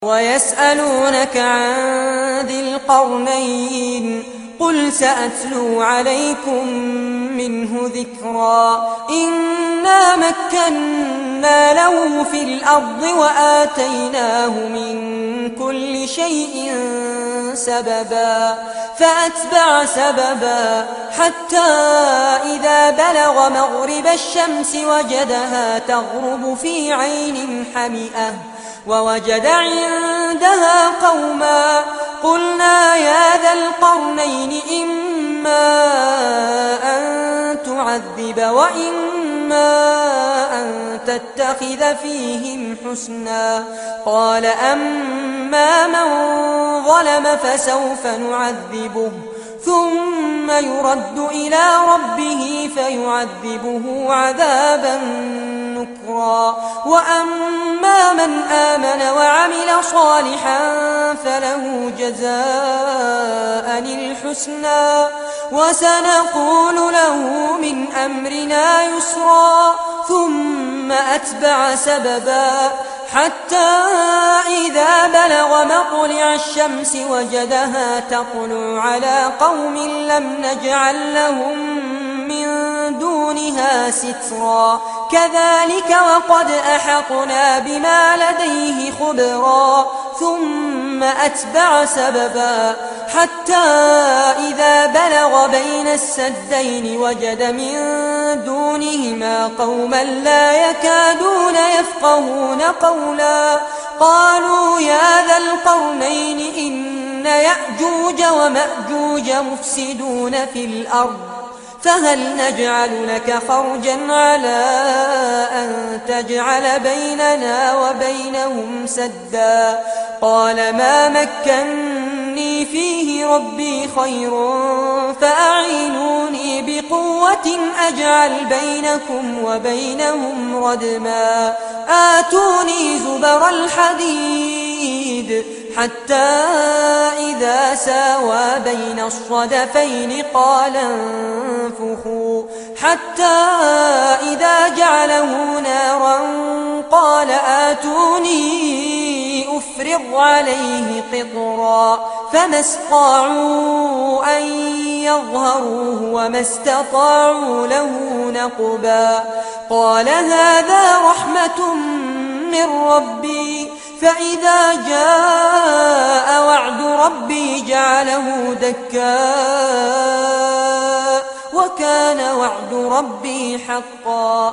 ويسألونك عن ذي القرنين قل سأتلو عليكم منه ذكرا إنا مكنا له في الأرض وآتيناه من كل شيء سببا فأتبع سببا حتى إذا بلغ مغرب الشمس وجدها تغرب في عين حمئة ووجد عندها قوما قلنا يا ذا القرنين إما أن تعذب وإما أن تتخذ فيهم حسنا قال أما من ظلم فسوف نعذبه ثم يرد إلى ربه فيعذبه عذابا نكرا وأما من آمن وعمل صالحا فله جزاء الحسنى وسنقول له من أمرنا يسرا ثم أتبع سببا حتى إذا بلغ مطلع الشمس وجدها تطلع على قوم لم نجعل لهم من دونها سترا كذلك وقد أحطنا بما لديه خبرا ثم أتبع سببا حتى إذا بلغ بين السدين وجد من دونهما قوما لا يكادون يفقهون قولا قالوا يا ذا القرنين إن يأجوج ومأجوج مفسدون في الأرض فهل نجعل لك خرجا على أن تجعل بيننا وبينهم سدا قال ما مكني فيه ربي خير فأعينوني بقوة أجعل بينكم وبينهم ردما آتوني زبر الحديد حتى إذا ساوى بين الصدفين قال انفخوا حتى إذا جعله نارا قال آتوني أفرغ عليه قطرا فما استطاعوا أن يظهروه وما استطاعوا له نقبا قال هذا رحمة من ربي فإذا جاء وعد ربي جعله دكا وكان وعد ربي حقا